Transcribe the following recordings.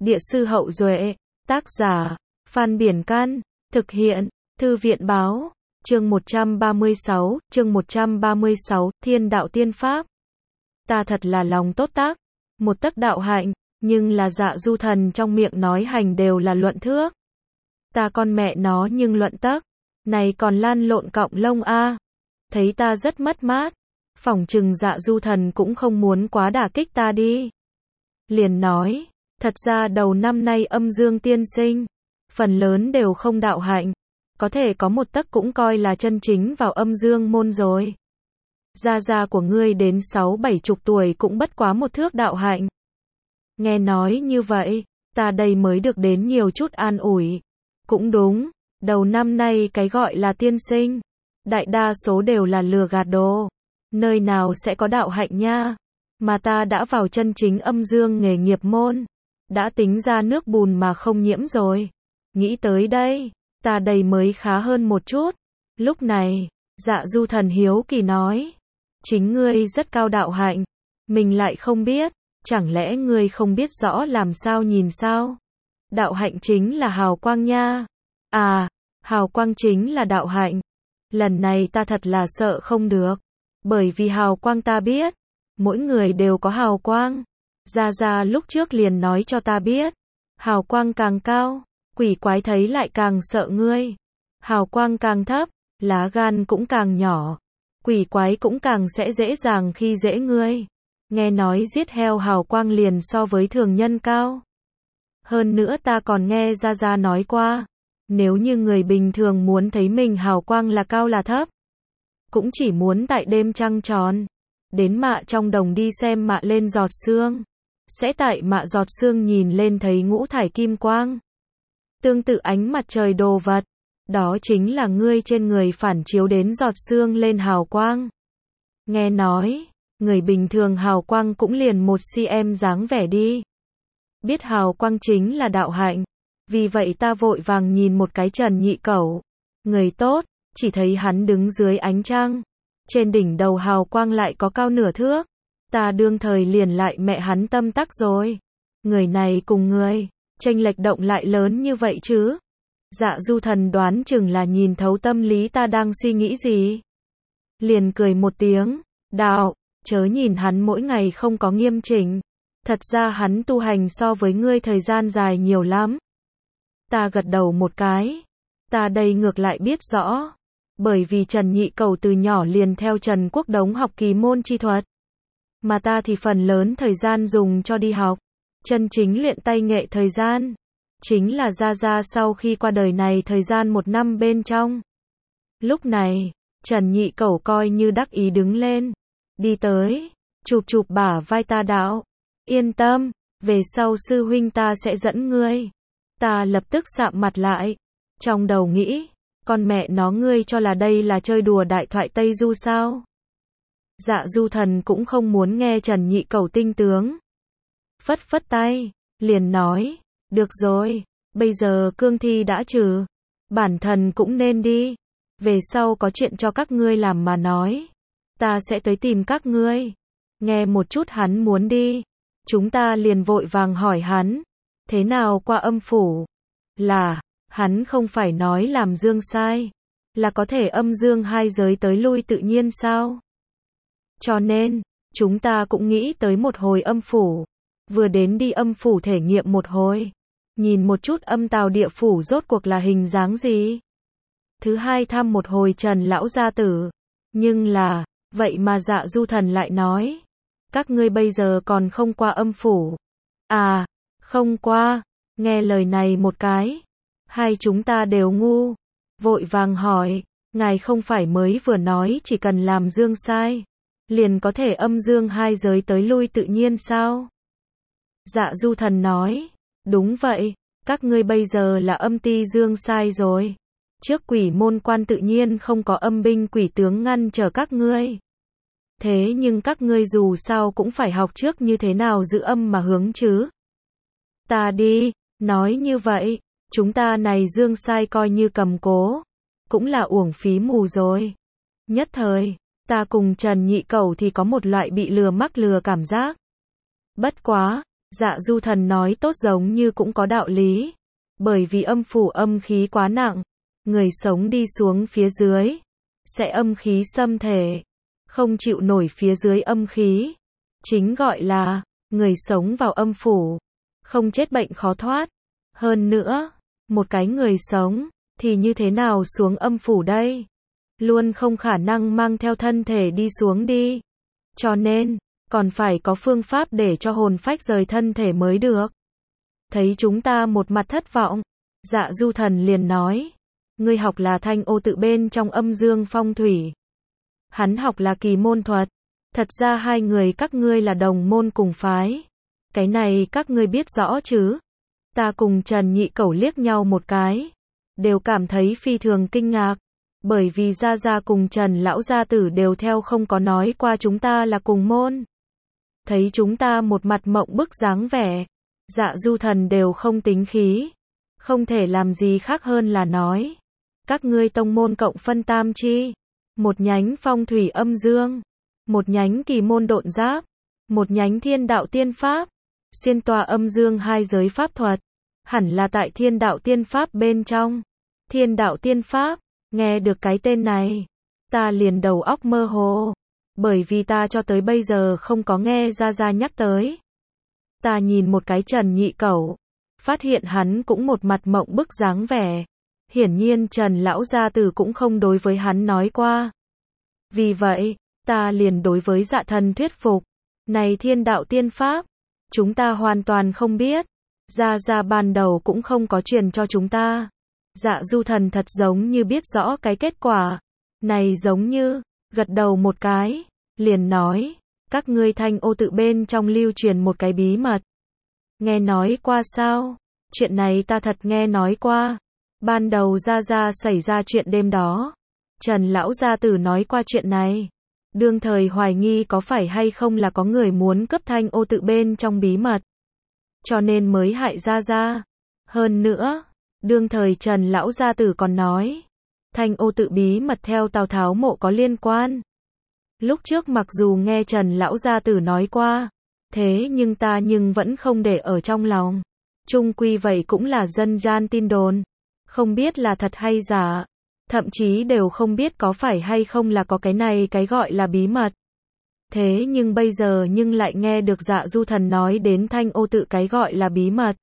Địa sư Hậu Duệ, tác giả, Phan Biển Can, thực hiện, Thư viện Báo, chương 136, Thiên đạo tiên pháp. Ta thật là lòng tốt tác, một tấc đạo hạnh, nhưng là Dạ Du Thần trong miệng nói hành đều là luận thước. Ta con mẹ nó nhưng luận tấc, này còn lan lộn cọng lông a. Thấy ta rất mất mát, phỏng chừng Dạ Du Thần cũng không muốn quá đả kích ta đi. Liền nói, thật ra đầu năm nay âm dương tiên sinh, phần lớn đều không đạo hạnh, có thể có một tấc cũng coi là chân chính vào âm dương môn rồi. Gia của ngươi đến 60-70 tuổi cũng bất quá một thước đạo hạnh. Nghe nói như vậy, ta đây mới được đến nhiều chút an ủi. Cũng đúng, đầu năm nay cái gọi là tiên sinh, đại đa số đều là lừa gạt đồ. Nơi nào sẽ có đạo hạnh nha. Mà ta đã vào chân chính âm dương nghề nghiệp môn, đã tính ra nước bùn mà không nhiễm rồi. Nghĩ tới đây, ta đây mới khá hơn một chút. Lúc này, Dạ Du Thần hiếu kỳ nói, chính ngươi rất cao đạo hạnh, mình lại không biết, chẳng lẽ ngươi không biết rõ làm sao nhìn sao? Đạo hạnh chính là hào quang nha. À, hào quang chính là đạo hạnh. Lần này ta thật là sợ không được, bởi vì hào quang ta biết, mỗi người đều có hào quang. Gia lúc trước liền nói cho ta biết, hào quang càng cao, quỷ quái thấy lại càng sợ ngươi. Hào quang càng thấp, lá gan cũng càng nhỏ, quỷ quái cũng càng sẽ dễ dàng khi dễ ngươi. Nghe nói giết heo hào quang liền so với thường nhân cao. Hơn nữa ta còn nghe Gia nói qua, nếu như người bình thường muốn thấy mình hào quang là cao là thấp, cũng chỉ muốn tại đêm trăng tròn, đến mạ trong đồng đi xem mạ lên giọt sương, sẽ tại mạ giọt sương nhìn lên thấy ngũ thải kim quang. Tương tự ánh mặt trời đồ vật, đó chính là ngươi trên người phản chiếu đến giọt sương lên hào quang. Nghe nói, người bình thường hào quang cũng liền 1 cm dáng vẻ đi. Biết hào quang chính là đạo hạnh, vì vậy ta vội vàng nhìn một cái Trần Nhị Cẩu, người tốt, chỉ thấy hắn đứng dưới ánh trăng, trên đỉnh đầu hào quang lại có cao nửa thước. Ta đương thời liền lại mẹ hắn tâm tắc rồi. Người này cùng người, chênh lệch động lại lớn như vậy chứ? Dạ Du Thần đoán chừng là nhìn thấu tâm lý ta đang suy nghĩ gì. Liền cười một tiếng, đạo, chớ nhìn hắn mỗi ngày không có nghiêm chỉnh. Thật ra hắn tu hành so với ngươi thời gian dài nhiều lắm. Ta gật đầu một cái. Ta đây ngược lại biết rõ. Bởi vì Trần Nhị Cẩu từ nhỏ liền theo Trần Quốc Đống học kỳ môn chi thuật. Mà ta thì phần lớn thời gian dùng cho đi học. Chân chính luyện tay nghệ thời gian, chính là Gia sau khi qua đời này thời gian 1 năm bên trong. Lúc này, Trần Nhị Cẩu coi như đắc ý đứng lên, đi tới, chụp bả vai ta đạo, yên tâm, về sau sư huynh ta sẽ dẫn ngươi. Ta lập tức sạm mặt lại, trong đầu nghĩ, con mẹ nó ngươi cho là đây là chơi đùa đại thoại Tây Du sao? Dạ Du Thần cũng không muốn nghe Trần Nhị Cẩu tinh tướng. Phất phất tay, liền nói, được rồi, bây giờ cương thi đã trừ, bản thần cũng nên đi. Về sau có chuyện cho các ngươi làm mà nói, ta sẽ tới tìm các ngươi. Nghe một chút hắn muốn đi, chúng ta liền vội vàng hỏi hắn, thế nào qua âm phủ? Là, hắn không phải nói làm dương sai, là có thể âm dương hai giới tới lui tự nhiên sao? Cho nên, chúng ta cũng nghĩ tới một hồi âm phủ, vừa đến đi âm phủ thể nghiệm một hồi, nhìn một chút âm tào địa phủ rốt cuộc là hình dáng gì. Thứ hai thăm một hồi Trần lão gia tử, nhưng là, vậy mà Dạ Du Thần lại nói, các ngươi bây giờ còn không qua âm phủ. À, không qua. Nghe lời này một cái, hai chúng ta đều ngu, vội vàng hỏi, ngài không phải mới vừa nói chỉ cần làm dương sai, liền có thể âm dương hai giới tới lui tự nhiên sao? Dạ Du Thần nói, đúng vậy, các ngươi bây giờ là âm ti dương sai rồi. Trước quỷ môn quan tự nhiên không có âm binh quỷ tướng ngăn trở các ngươi. Thế nhưng các ngươi dù sao cũng phải học trước như thế nào giữ âm mà hướng chứ. Ta đi, nói như vậy, chúng ta này dương sai coi như cầm cố, cũng là uổng phí mù rồi. Nhất thời, ta cùng Trần Nhị Cẩu thì có một loại bị lừa mắc lừa cảm giác. Bất quá, Dạ Du Thần nói tốt giống như cũng có đạo lý. Bởi vì âm phủ âm khí quá nặng, người sống đi xuống phía dưới, sẽ âm khí xâm thể, không chịu nổi phía dưới âm khí. Chính gọi là, người sống vào âm phủ, không chết bệnh khó thoát. Hơn nữa, một cái người sống, thì như thế nào xuống âm phủ đây? Luôn không khả năng mang theo thân thể đi xuống đi. Cho nên, còn phải có phương pháp để cho hồn phách rời thân thể mới được. Thấy chúng ta một mặt thất vọng, Dạ Du Thần liền nói, ngươi học là Thanh Ô Tự bên trong âm dương phong thủy. Hắn học là kỳ môn thuật. Thật ra hai người các ngươi là đồng môn cùng phái. Cái này các ngươi biết rõ chứ? Ta cùng Trần Nhị Cẩu liếc nhau một cái, đều cảm thấy phi thường kinh ngạc, bởi vì Gia Gia cùng Trần Lão Gia Tử đều theo không có nói qua chúng ta là cùng môn. Thấy chúng ta một mặt mộng bức dáng vẻ, Dạ Du Thần đều không tính khí, không thể làm gì khác hơn là nói, các ngươi tông môn cộng phân tam chi, một nhánh phong thủy âm dương, một nhánh kỳ môn độn giáp, một nhánh thiên đạo tiên pháp, xuyên tòa âm dương hai giới pháp thuật, hẳn là tại thiên đạo tiên pháp bên trong. Thiên đạo tiên pháp, nghe được cái tên này, ta liền đầu óc mơ hồ, bởi vì ta cho tới bây giờ không có nghe Gia Gia nhắc tới. Ta nhìn một cái Trần Nhị Cẩu, phát hiện hắn cũng một mặt mộng bức dáng vẻ. Hiển nhiên Trần Lão Gia Tử cũng không đối với hắn nói qua. Vì vậy, ta liền đối với Dạ Thần thuyết phục. Này thiên đạo tiên pháp, chúng ta hoàn toàn không biết. Gia Gia ban đầu cũng không có truyền cho chúng ta. Dạ Du Thần thật giống như biết rõ cái kết quả. Này giống như, gật đầu một cái, liền nói, các ngươi Thanh Ô Tự bên trong lưu truyền một cái bí mật. Nghe nói qua sao? Chuyện này ta thật nghe nói qua. Ban đầu Gia Gia xảy ra chuyện đêm đó, Trần Lão Gia Tử nói qua chuyện này. Đương thời hoài nghi có phải hay không là có người muốn cướp Thanh Ô Tự bên trong bí mật, cho nên mới hại Gia Gia. Hơn nữa, đương thời Trần Lão Gia Tử còn nói, Thanh Ô Tự bí mật theo Tào Tháo mộ có liên quan. Lúc trước mặc dù nghe Trần Lão Gia Tử nói qua, thế nhưng ta vẫn không để ở trong lòng. Chung quy vậy cũng là dân gian tin đồn, không biết là thật hay giả, thậm chí đều không biết có phải hay không là có cái này cái gọi là bí mật. Thế nhưng bây giờ lại nghe được Dạ Du Thần nói đến Thanh Ô Tự cái gọi là bí mật.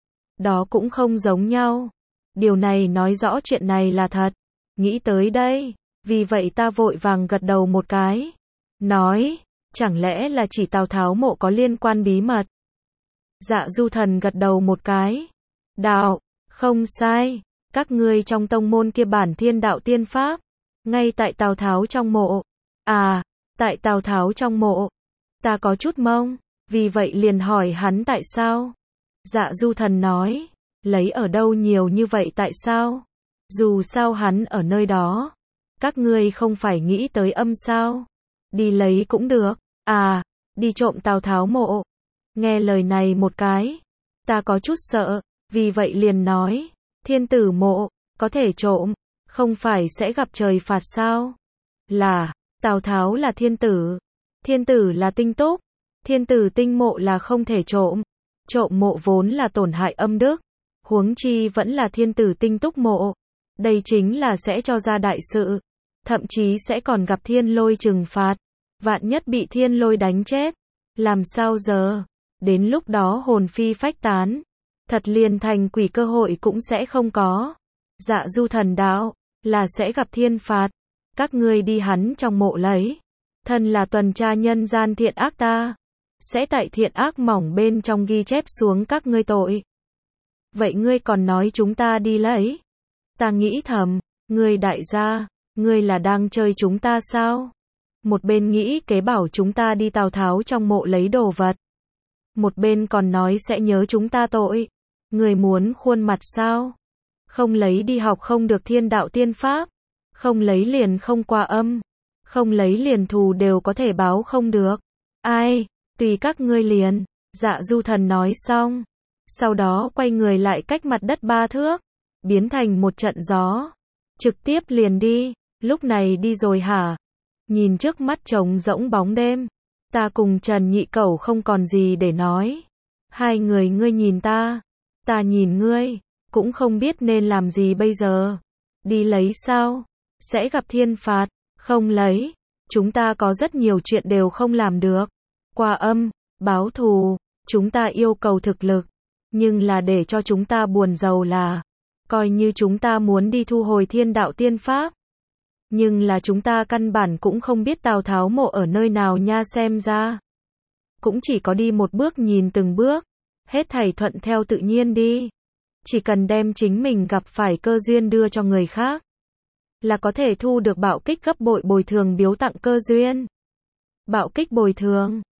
Đó cũng không giống nhau. Điều này nói rõ chuyện này là thật. Nghĩ tới đây, vì vậy ta vội vàng gật đầu một cái. Nói, chẳng lẽ là chỉ Tào Tháo mộ có liên quan bí mật? Dạ Du Thần gật đầu một cái. Đạo, không sai, các ngươi trong tông môn kia bản thiên đạo tiên pháp, ngay tại Tào Tháo trong mộ. À, tại Tào Tháo trong mộ. Ta có chút mông, vì vậy liền hỏi hắn tại sao. Dạ Du Thần nói, lấy ở đâu nhiều như vậy tại sao? Dù sao hắn ở nơi đó, các ngươi không phải nghĩ tới âm sao? Đi lấy cũng được. À, đi trộm Tào Tháo mộ. Nghe lời này một cái, ta có chút sợ, vì vậy liền nói, thiên tử mộ, có thể trộm, không phải sẽ gặp trời phạt sao? Là, Tào Tháo là thiên tử là tinh túc, thiên tử tinh mộ là không thể trộm. Trộm mộ vốn là tổn hại âm đức, huống chi vẫn là thiên tử tinh túc mộ. Đây chính là sẽ cho ra đại sự, thậm chí sẽ còn gặp thiên lôi trừng phạt. Vạn nhất bị thiên lôi đánh chết, làm sao giờ? Đến lúc đó hồn phi phách tán, thật liền thành quỷ cơ hội cũng sẽ không có. Dạ Du Thần đạo, là sẽ gặp thiên phạt. Các ngươi đi hắn trong mộ lấy. Thân là tuần tra nhân gian thiện ác ta, sẽ tại thiện ác mỏng bên trong ghi chép xuống các ngươi tội. Vậy ngươi còn nói chúng ta đi lấy? Ta nghĩ thầm, ngươi đại gia, ngươi là đang chơi chúng ta sao? Một bên nghĩ kế bảo chúng ta đi Tào Tháo trong mộ lấy đồ vật, một bên còn nói sẽ nhớ chúng ta tội. Người muốn khuôn mặt sao? Không lấy đi học không được thiên đạo tiên pháp, không lấy liền không qua âm, không lấy liền thù đều có thể báo không được. Ai, tùy các ngươi liền. Dạ Du Thần nói xong, sau đó quay người lại cách mặt đất 3 thước, biến thành một trận gió, trực tiếp liền đi. Lúc này đi rồi hả? Nhìn trước mắt trống rỗng bóng đêm, ta cùng Trần Nhị Cẩu không còn gì để nói. Hai người ngươi nhìn ta nhìn ngươi, cũng không biết nên làm gì bây giờ. Đi lấy sao? Sẽ gặp thiên phạt, không lấy. Chúng ta có rất nhiều chuyện đều không làm được. Qua âm, báo thù, chúng ta yêu cầu thực lực. Nhưng là để cho chúng ta buồn rầu là, coi như chúng ta muốn đi thu hồi thiên đạo tiên pháp. Nhưng là chúng ta căn bản cũng không biết Tào Tháo mộ ở nơi nào nha, xem ra. Cũng chỉ có đi một bước nhìn từng bước. Hết thảy thuận theo tự nhiên đi. Chỉ cần đem chính mình gặp phải cơ duyên đưa cho người khác, là có thể thu được bạo kích gấp bội bồi thường biếu tặng cơ duyên. Bạo kích bồi thường.